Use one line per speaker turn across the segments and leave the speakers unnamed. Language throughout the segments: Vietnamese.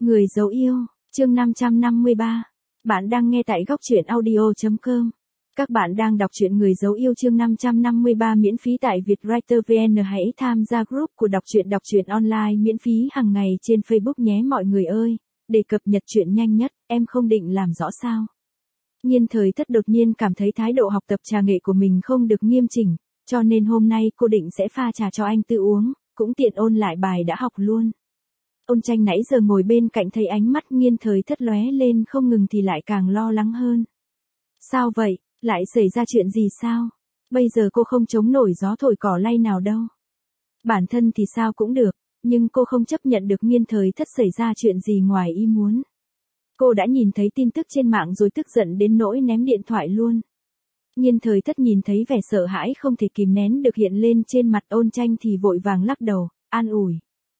Người dấu yêu, chương 553. Bạn đang nghe tại góc truyện audio.com. Các bạn đang đọc truyện Người dấu yêu chương 553 miễn phí tại Vietwriter VN. Hãy tham gia group của đọc truyện online miễn phí hàng ngày trên Facebook nhé mọi người ơi, để cập nhật truyện nhanh nhất. Em không định làm rõ sao? Nhiên Thời Thất đột nhiên cảm thấy thái độ học tập trà nghệ của mình không được nghiêm chỉnh, cho nên hôm nay cô định sẽ pha trà cho anh tự uống, cũng tiện ôn lại bài đã học luôn. Ôn Tranh nãy giờ ngồi bên cạnh thấy ánh mắt Nhiên Thời Thất lóe lên không ngừng thì lại càng lo lắng hơn. Sao vậy, lại xảy ra chuyện gì sao? Bây giờ cô không chống nổi gió thổi cỏ lay nào đâu. Bản thân thì sao cũng được, nhưng cô không chấp nhận được Nhiên Thời Thất xảy ra chuyện gì ngoài ý muốn. Cô đã nhìn thấy tin tức trên mạng rồi tức giận đến nỗi ném điện thoại luôn. Nhiên Thời Thất nhìn thấy vẻ sợ hãi không thể kìm nén được hiện lên trên mặt Ôn Tranh thì vội vàng lắc đầu, an ủi.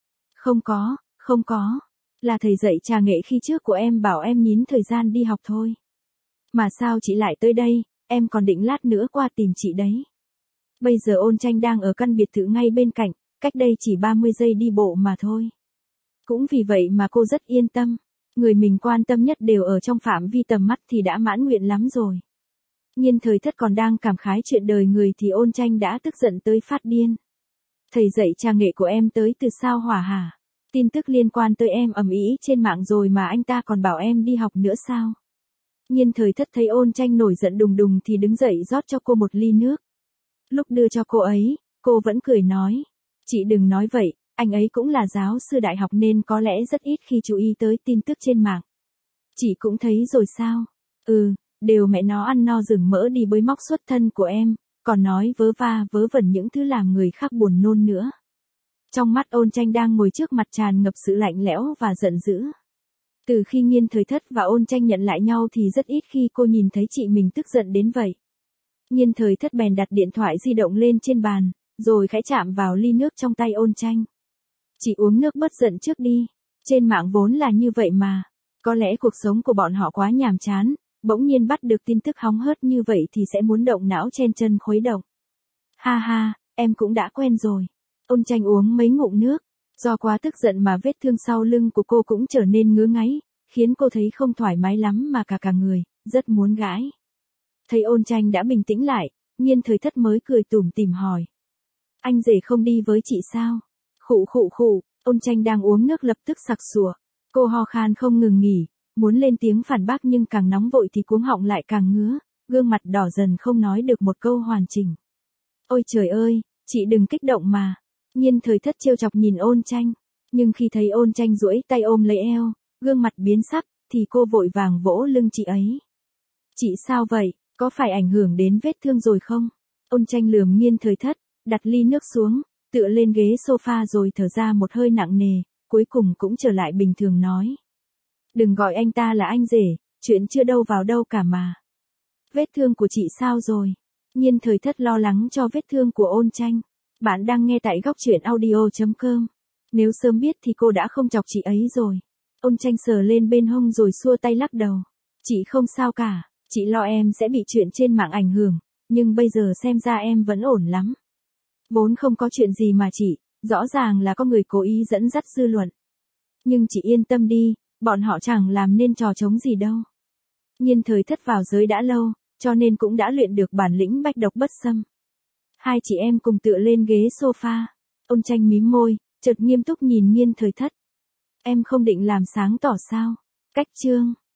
Không có, là thầy dạy trà nghệ khi trước của em bảo em nhín thời gian đi học thôi. Mà sao chị lại tới đây, em còn định lát nữa qua tìm chị đấy. Bây giờ Ôn Tranh đang ở căn biệt thự ngay bên cạnh, cách đây chỉ 30 giây đi bộ mà thôi. Cũng vì vậy mà cô rất yên tâm, người mình quan tâm nhất đều ở trong phạm vi tầm mắt thì đã mãn nguyện lắm rồi. Nhiên Thời Thất còn đang cảm khái chuyện đời người thì Ôn Tranh đã tức giận tới phát điên. Thầy dạy trà nghệ của em tới từ sao Hỏa hả? Tin tức liên quan tới em ầm ĩ trên mạng rồi mà anh ta còn bảo em đi học nữa sao? Nhiên Thời Thất thấy Ôn Tranh nổi giận đùng đùng thì đứng dậy rót cho cô một ly nước. Lúc đưa cho cô ấy, cô vẫn cười nói. Chị đừng nói vậy, anh ấy cũng là giáo sư đại học nên có lẽ rất ít khi chú ý tới tin tức trên mạng. Chị cũng thấy rồi sao? Đều mẹ nó ăn no rừng mỡ đi bới móc xuất thân của em, còn nói vớ va vớ vẩn những thứ làm người khác buồn nôn nữa. Trong mắt Ôn Tranh đang ngồi trước mặt tràn ngập sự lạnh lẽo và giận dữ. Từ khi Nhiên Thời Thất và Ôn Tranh nhận lại nhau thì rất ít khi cô nhìn thấy chị mình tức giận đến vậy. Nhiên Thời Thất bèn đặt điện thoại di động lên trên bàn, rồi khẽ chạm vào ly nước trong tay Ôn Tranh. Chị uống nước bớt giận trước đi, trên mạng vốn là như vậy mà. Có lẽ cuộc sống của bọn họ quá nhàm chán, bỗng nhiên bắt được tin tức hóng hớt như vậy thì sẽ muốn động não chen chân khuấy động. Ha ha, em cũng đã quen rồi. Ôn Tranh uống mấy ngụm nước, do quá tức giận mà vết thương sau lưng của cô cũng trở nên ngứa ngáy, khiến cô thấy không thoải mái lắm mà cả người, rất muốn gãi. Thấy Ôn Tranh đã bình tĩnh lại, Nhiên Thời Thất mới cười tủm tỉm hỏi. Anh rể không đi với chị sao? Khụ, Ôn Tranh đang uống nước lập tức sặc sụa. Cô ho khan không ngừng nghỉ, muốn lên tiếng phản bác nhưng càng nóng vội thì cuống họng lại càng ngứa, gương mặt đỏ dần không nói được một câu hoàn chỉnh. Ôi trời ơi, chị đừng kích động mà. Nhiên Thời Thất trêu chọc nhìn Ôn Tranh, nhưng khi thấy Ôn Tranh duỗi tay ôm lấy eo, gương mặt biến sắc, thì cô vội vàng vỗ lưng chị ấy. Chị sao vậy, có phải ảnh hưởng đến vết thương rồi không? Ôn Tranh lườm Nhiên Thời Thất, đặt ly nước xuống, tựa lên ghế sofa rồi thở ra một hơi nặng nề, cuối cùng cũng trở lại bình thường nói. Đừng gọi anh ta là anh rể, chuyện chưa đâu vào đâu cả mà. Vết thương của chị sao rồi? Nhiên Thời Thất lo lắng cho vết thương của Ôn Tranh. Bạn đang nghe tại góc truyện audio.com. Nếu sớm biết thì cô đã không chọc chị ấy rồi. Ôn Tranh sờ lên bên hông rồi xua tay lắc đầu. Chị không sao cả, chị lo em sẽ bị chuyện trên mạng ảnh hưởng, nhưng bây giờ xem ra em vẫn ổn lắm. Vốn không có chuyện gì mà chị, rõ ràng là có người cố ý dẫn dắt dư luận. Nhưng chị yên tâm đi, bọn họ chẳng làm nên trò trống gì đâu. Nhiên Thời Thất vào giới đã lâu, cho nên cũng đã luyện được bản lĩnh bách độc bất xâm. Hai chị em cùng tựa lên ghế sofa. Ôn Tranh mím môi, chợt nghiêm túc nhìn Nhiên Thời Thất. Em không định làm sáng tỏ sao? Cách chương.